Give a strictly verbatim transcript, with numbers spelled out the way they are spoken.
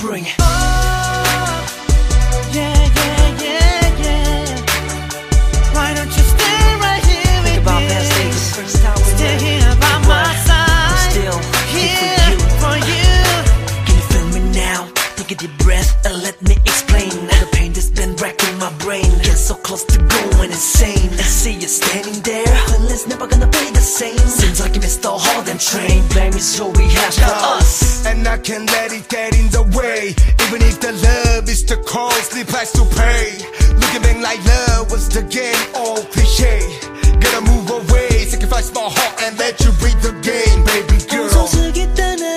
bring. Oh, yeah, yeah, yeah, yeah. Why don't you stay right here with Think about me? that day, the first time we Stay met. here by But my I'm side. still Here here for you. Can you feel me now? Take a deep breath and let me explain all the pain that's been racking my brain. Get so close to going insane. I see you standing there, well it's never gonna be the same. Seems like you missed the whole damn train. Blame is all we have for us, and I can't let it get in the way. Even if the love is the costly price to pay. Looking back like love was the game, all cliche. Gotta move away, sacrifice my heart and let you read the game, baby girl. 웃어주겠다는